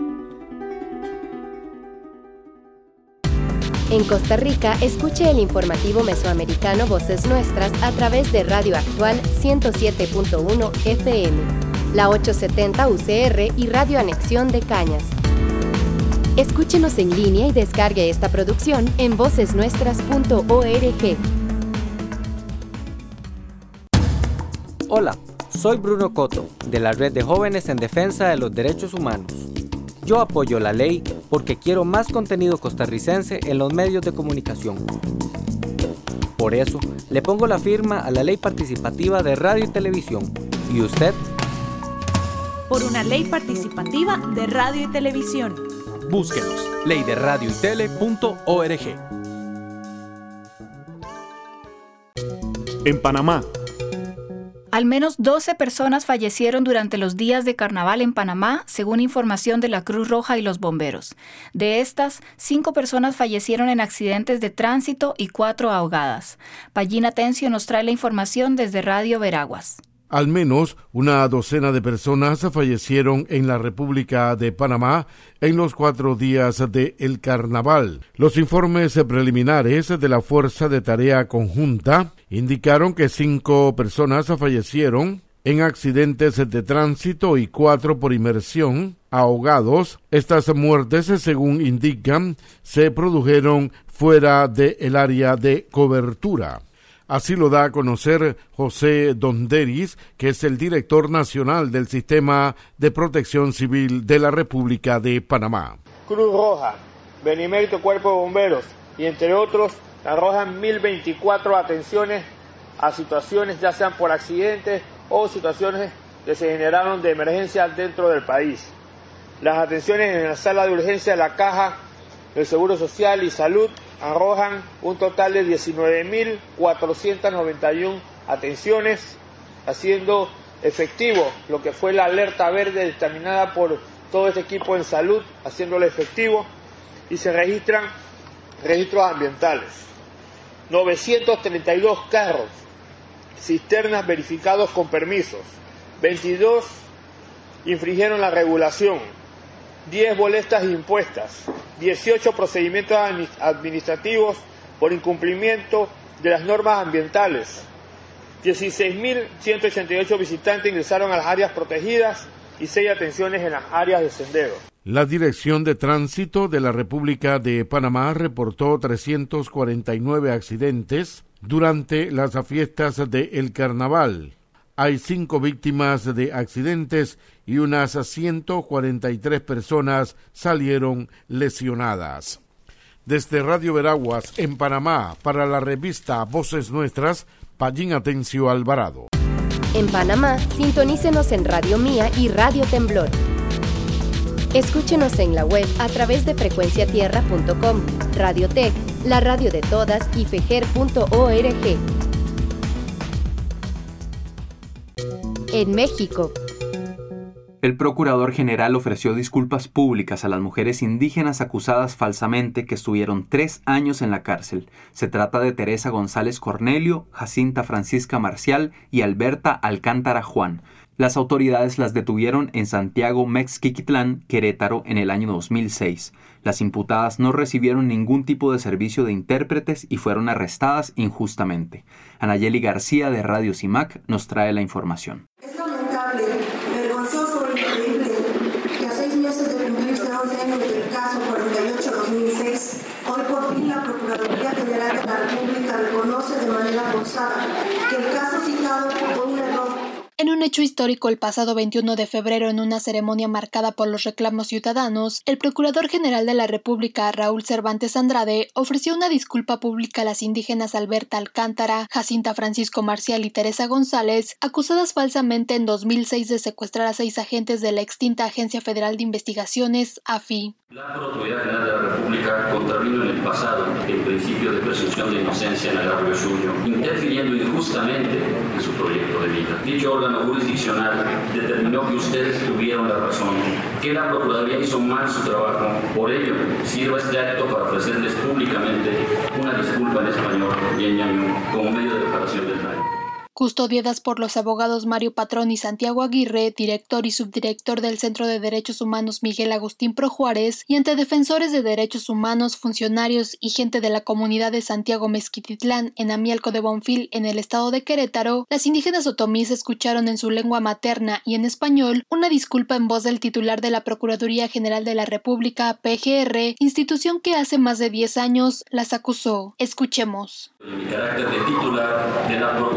S1: En Costa Rica, escuche el informativo mesoamericano Voces Nuestras a través de Radio Actual ciento siete punto uno F M, la ochocientos setenta U C R y Radio Anexión de Cañas. Escúchenos en línea y descargue esta producción en voces nuestras punto org.
S3: Hola.
S21: Soy Bruno Coto, de la Red de Jóvenes en Defensa de los Derechos Humanos. Yo apoyo la ley porque quiero más contenido costarricense en los medios de comunicación. Por eso, le pongo la firma a la Ley Participativa de Radio y Televisión. ¿Y usted?
S22: Por una ley participativa de radio y televisión.
S23: Búsquenos, ley de radio y tele punto org.
S2: En Panamá.
S4: Al menos doce personas fallecieron durante los días de carnaval en Panamá, según información de la Cruz Roja y los bomberos. De estas, cinco personas fallecieron en accidentes de tránsito y cuatro ahogadas. Pallina Tencio nos trae la información desde Radio Veraguas.
S24: Al menos una docena de personas fallecieron en la República de Panamá en los cuatro días del carnaval. Los informes preliminares de la Fuerza de Tarea Conjunta indicaron que cinco personas fallecieron en accidentes de tránsito y cuatro por inmersión, ahogados. Estas muertes, según indican, se produjeron fuera del área de cobertura. Así lo da a conocer José Donderis, que es el director nacional del Sistema de Protección Civil de la República de Panamá.
S25: Cruz Roja, Benemérito Cuerpo de Bomberos y entre otros arrojan mil veinticuatro atenciones a situaciones ya sean por accidentes o situaciones que se generaron de emergencia dentro del país. Las atenciones en la sala de urgencia de la Caja del Seguro Social y Salud arrojan un total de diecinueve mil cuatrocientas noventa y una atenciones, haciendo efectivo lo que fue la alerta verde dictaminada por todo este equipo en salud, haciéndolo efectivo, y se registran registros ambientales. novecientos treinta y dos carros, cisternas verificados con permisos, veintidós infringieron la regulación, diez bolestas impuestas, dieciocho procedimientos administrativos por incumplimiento de las normas ambientales, dieciséis mil ciento ochenta y ocho visitantes ingresaron a las áreas protegidas y seis atenciones en las áreas de sendero.
S24: La Dirección de Tránsito de la República de Panamá reportó trescientos cuarenta y nueve accidentes durante las fiestas del Carnaval. Hay cinco víctimas de accidentes y unas ciento cuarenta y tres personas salieron lesionadas. Desde Radio Veraguas, en Panamá, para la revista Voces Nuestras, Pallín Tencio Alvarado.
S1: En Panamá, sintonícenos en Radio Mía y Radio Temblor. Escúchenos en la web a través de frecuencia tierra punto com, Radiotech, la radio de todas y fejer punto org. En México.
S3: El Procurador General ofreció disculpas públicas a las mujeres indígenas acusadas falsamente que estuvieron tres años en la cárcel. Se trata de Teresa González Cornelio, Jacinta Francisca Marcial y Alberta Alcántara Juan. Las autoridades las detuvieron en Santiago Mexquiquitlán, Querétaro, en el año dos mil seis. Las imputadas no recibieron ningún tipo de servicio de intérpretes y fueron arrestadas injustamente. Anayeli García de Radio CIMAC nos trae la información.
S26: Es lamentable, vergonzoso e increíble que a seis meses de cumplirse once años del caso cuarenta y ocho barra dos mil seis, hoy por fin la Procuraduría General de la República reconoce de manera forzada que el caso citado fue un error.
S27: En un hecho histórico, el pasado veintiuno de febrero, en una ceremonia marcada por los reclamos ciudadanos, el Procurador General de la República, Raúl Cervantes Andrade, ofreció una disculpa pública a las indígenas Alberta Alcántara, Jacinta Francisco Marcial y Teresa González, acusadas falsamente en dos mil seis de secuestrar a seis agentes de la extinta Agencia Federal de Investigaciones, A F I.
S28: La Procuraduría General de la República contravino en el pasado el principio de presunción de inocencia en agravio suyo, interfiriendo injustamente en su proyecto de vida. Dicho órgano jurisdiccional determinó que ustedes tuvieron la razón, que la Procuraduría hizo mal su trabajo. Por ello, sirva este acto para ofrecerles públicamente una disculpa en español y en ñañú como medio de reparación del daño.
S27: Custodiadas por los abogados Mario Patrón y Santiago Aguirre, director y subdirector del Centro de Derechos Humanos Miguel Agustín Pro Juárez, y ante defensores de derechos humanos, funcionarios y gente de la comunidad de Santiago Mezquititlán, en Amialco de Bonfil, en el estado de Querétaro, las indígenas otomíes escucharon en su lengua materna y en español una disculpa en voz del titular de la Procuraduría General de la República, P G R, institución que hace más de diez años las acusó. Escuchemos.
S28: En mi carácter de titular de la Procuraduría General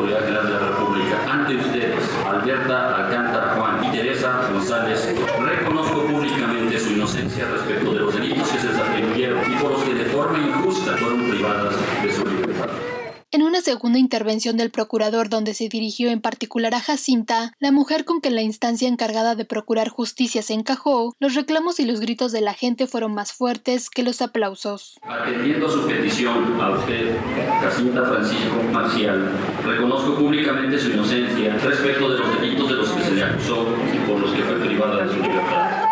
S28: de la República, ante ustedes, Alberta Alcántara Juan y Teresa González, reconozco públicamente su inocencia respecto de los delitos que se les atribuyeron y por los que de forma injusta fueron privadas de su libertad.
S27: En una segunda intervención del procurador donde se dirigió en particular a Jacinta, la mujer con que la instancia encargada de procurar justicia se encajó, los reclamos y los gritos de la gente fueron más fuertes que los aplausos.
S28: Atendiendo a su petición a usted, Jacinta Francisco Marcial, reconozco públicamente su inocencia respecto de los delitos de los que se le acusó y por los que fue privada de su libertad.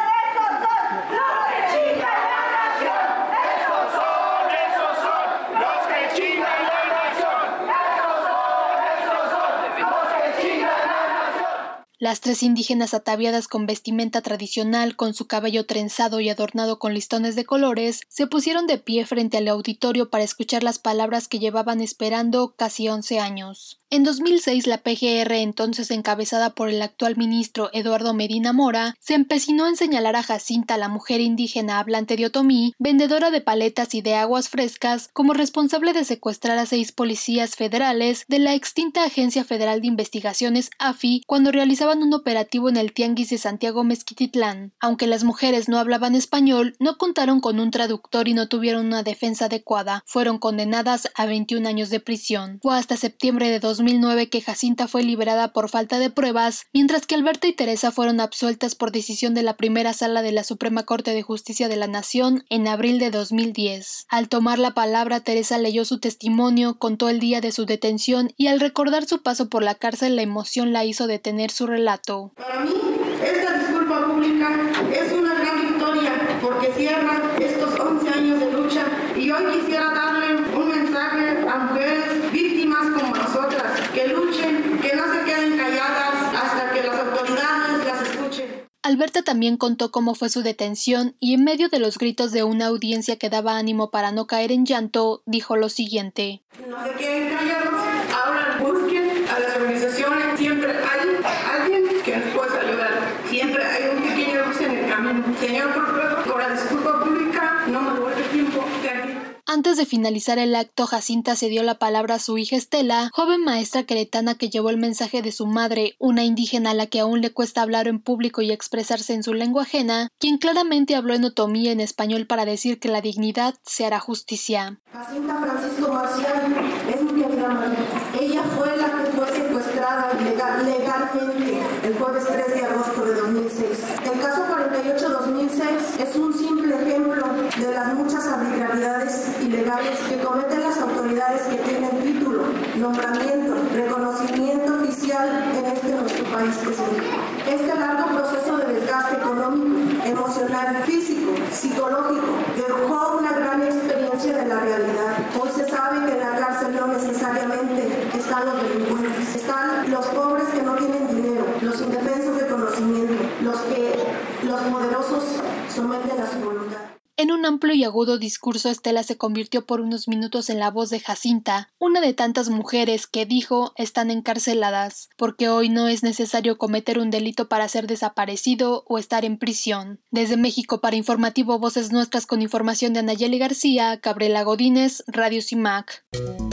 S27: Las tres indígenas ataviadas con vestimenta tradicional, con su cabello trenzado y adornado con listones de colores, se pusieron de pie frente al auditorio para escuchar las palabras que llevaban esperando casi once años. En dos mil seis, la P G R, entonces encabezada por el actual ministro Eduardo Medina Mora, se empecinó en señalar a Jacinta, la mujer indígena hablante de otomí, vendedora de paletas y de aguas frescas, como responsable de secuestrar a seis policías federales de la extinta Agencia Federal de Investigaciones A F I cuando realizaban un operativo en el Tianguis de Santiago Mezquititlán. Aunque las mujeres no hablaban español, no contaron con un traductor y no tuvieron una defensa adecuada. Fueron condenadas a veintiún años de prisión. Fue hasta septiembre de dos mil nueve que Jacinta fue liberada por falta de pruebas, mientras que Alberta y Teresa fueron absueltas por decisión de la primera sala de la Suprema Corte de Justicia de la Nación en abril de dos mil diez. Al tomar la palabra, Teresa leyó su testimonio, contó el día de su detención y al recordar su paso por la cárcel, la emoción la hizo detener su relato.
S26: Para mí, esta disculpa pública es una gran victoria porque cierra estos once años de lucha y hoy quisiera darle un mensaje a mujeres víctimas como nosotras, que luchen, que no se queden calladas hasta que las autoridades las escuchen.
S27: Alberta también contó cómo fue su detención y en medio de los gritos de una audiencia que daba ánimo para no caer en llanto, dijo lo siguiente.
S26: No se queden callados, ahora busquen a las organizaciones, siempre hay alguien que nos puede ayudar, siempre hay un pequeño luz en el camino. Señor procurador, con la disculpa pública, no me vuelve tiempo de aquí.
S27: Antes de finalizar el acto, Jacinta cedió la palabra a su hija Estela, joven maestra queretana que llevó el mensaje de su madre, una indígena a la que aún le cuesta hablar en público y expresarse en su lengua ajena, quien claramente habló en otomí y en español para decir que la dignidad se hará justicia.
S26: Jacinta Francisco Marcial es mi querida madre. Ella fue la que fue secuestrada ilegal, legalmente el jueves tres de agosto de dos mil seis. El caso cuarenta y ocho guion dos mil seis es un simple ejemplo de las muchas arbitrariedades ilegales que cometen las autoridades que tienen título, nombramiento, reconocimiento oficial en este nuestro país que es México. Este largo proceso de desgaste económico, emocional, físico, psicológico, dejó una gran experiencia de la realidad. Hoy se sabe que en la cárcel no necesariamente están los delincuentes, están los pobres que no tienen dinero, los indefensos de conocimiento, los que los poderosos someten a su voluntad.
S27: En un amplio y agudo discurso, Estela se convirtió por unos minutos en la voz de Jacinta, una de tantas mujeres que, dijo, están encarceladas, porque hoy no es necesario cometer un delito para ser desaparecido o estar en prisión. Desde México, para Informativo Voces Nuestras, con información de Anayeli García, Gabriela Godínez, Radio CIMAC.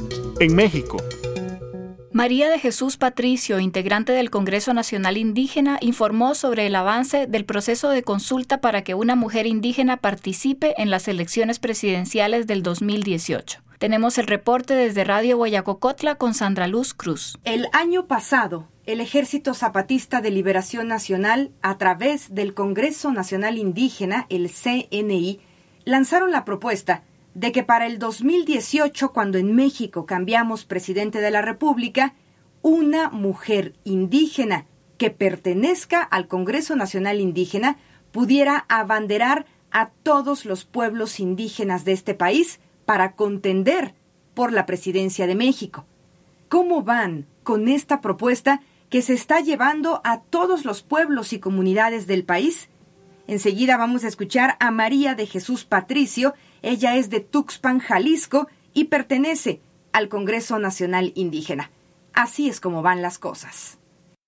S2: En México.
S4: María de Jesús Patricio, integrante del Congreso Nacional Indígena, informó sobre el avance del proceso de consulta para que una mujer indígena participe en las elecciones presidenciales del dos mil dieciocho. Tenemos el reporte desde Radio Guayacocotla con Sandra Luz Cruz.
S5: El año pasado, el Ejército Zapatista de Liberación Nacional, a través del Congreso Nacional Indígena, el C N I, lanzaron la propuesta de que para el dos mil dieciocho, cuando en México cambiamos presidente de la República, una mujer indígena que pertenezca al Congreso Nacional Indígena pudiera abanderar a todos los pueblos indígenas de este país para contender por la presidencia de México. ¿Cómo van con esta propuesta que se está llevando a todos los pueblos y comunidades del país? Enseguida vamos a escuchar a María de Jesús Patricio. Ella es de Tuxpan, Jalisco, y pertenece al Congreso Nacional Indígena. Así es como van las cosas.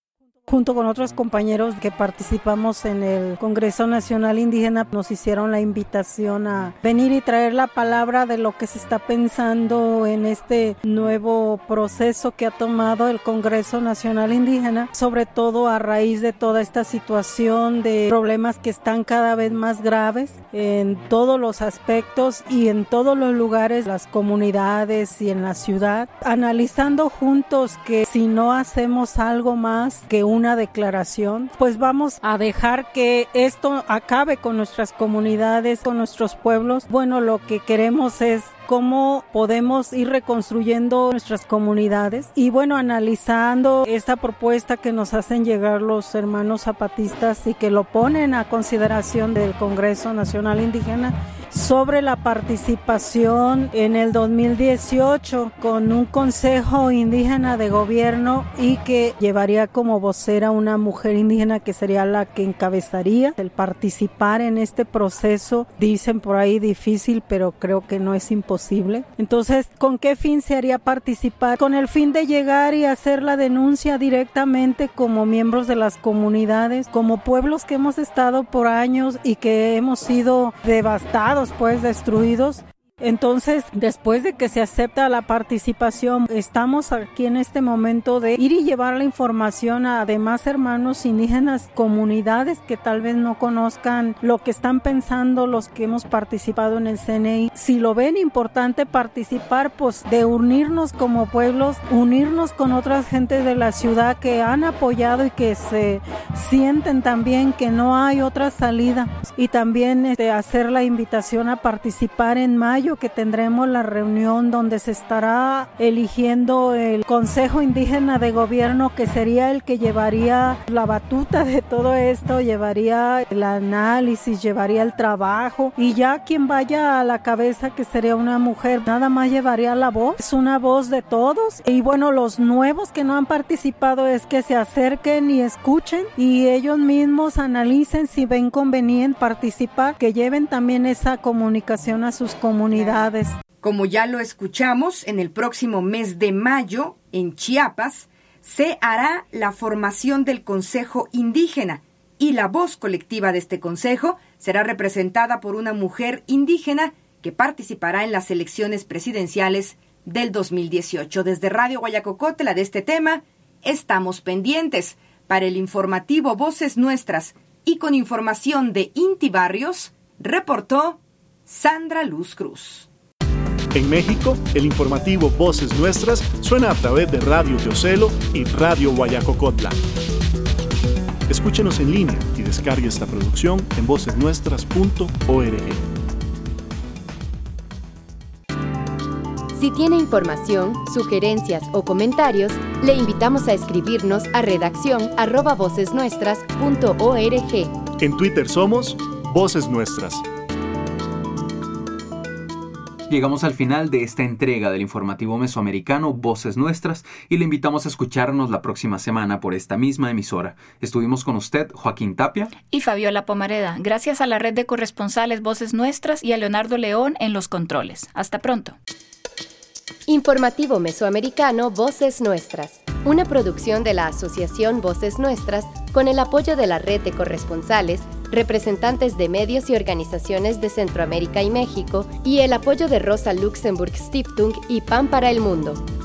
S6: junto con otros compañeros que participamos en el Congreso Nacional Indígena, nos hicieron la invitación a venir y traer la palabra de lo que se está pensando en este nuevo proceso que ha tomado el Congreso Nacional Indígena, sobre todo a raíz de toda esta situación de problemas que están cada vez más graves en todos los aspectos y en todos los lugares, las comunidades y en la ciudad, analizando juntos que si no hacemos algo más que una declaración, pues vamos a dejar que esto acabe con nuestras comunidades, con nuestros pueblos. Bueno, lo que queremos es cómo podemos ir reconstruyendo nuestras comunidades y bueno, analizando esta propuesta que nos hacen llegar los hermanos zapatistas y que lo ponen a consideración del Congreso Nacional Indígena sobre la participación en el dos mil dieciocho con un Consejo Indígena de Gobierno y que llevaría como vocera una mujer indígena que sería la que encabezaría el participar en este proceso. Dicen por ahí difícil, pero creo que no es imposible. Entonces, ¿con qué fin se haría participar? Con el fin de llegar y hacer la denuncia directamente como miembros de las comunidades, como pueblos que hemos estado por años y que hemos sido devastados, pues destruidos. Entonces, después de que se acepta la participación, estamos aquí en este momento de ir y llevar la información a demás hermanos indígenas, comunidades que tal vez no conozcan lo que están pensando los que hemos participado en el C N I. Si lo ven importante participar, pues de unirnos como pueblos, unirnos con otras gentes de la ciudad que han apoyado y que se sienten también que no hay otra salida. Y también este, hacer la invitación a participar en mayo, que tendremos la reunión donde se estará eligiendo el Consejo Indígena de Gobierno, que sería el que llevaría la batuta de todo esto, llevaría el análisis, llevaría el trabajo, y ya quien vaya a la cabeza, que sería una mujer, nada más llevaría la voz, es una voz de todos. Y bueno, los nuevos que no han participado es que se acerquen y escuchen y ellos mismos analicen si ven conveniente participar, que lleven también esa comunicación a sus comunidades.
S5: Como ya lo escuchamos, en el próximo mes de mayo, en Chiapas, se hará la formación del Consejo Indígena y la voz colectiva de este consejo será representada por una mujer indígena que participará en las elecciones presidenciales del dos mil dieciocho. Desde Radio Guayacocotla de este tema, estamos pendientes. Para el informativo Voces Nuestras y con información de Inti Barrios, reportó Sandra Luz Cruz.
S2: En México, el informativo Voces Nuestras suena a través de Radio Teocelo y Radio Guayacocotla. Escúchenos en línea y descargue esta producción en voces nuestras punto org.
S1: Si tiene información, sugerencias o comentarios, le invitamos a escribirnos a redacción arroba voces nuestras punto org.
S2: En Twitter somos Voces Nuestras.
S3: Llegamos al final de esta entrega del informativo mesoamericano Voces Nuestras y le invitamos a escucharnos la próxima semana por esta misma emisora. Estuvimos con usted, Joaquín Tapia
S4: y Fabiola Pomareda, gracias a la red de corresponsales Voces Nuestras y a Leonardo León en los controles. Hasta pronto.
S1: Informativo Mesoamericano Voces Nuestras, una producción de la Asociación Voces Nuestras con el apoyo de la red de corresponsales, representantes de medios y organizaciones de Centroamérica y México y el apoyo de Rosa Luxemburg Stiftung y Pan para el Mundo.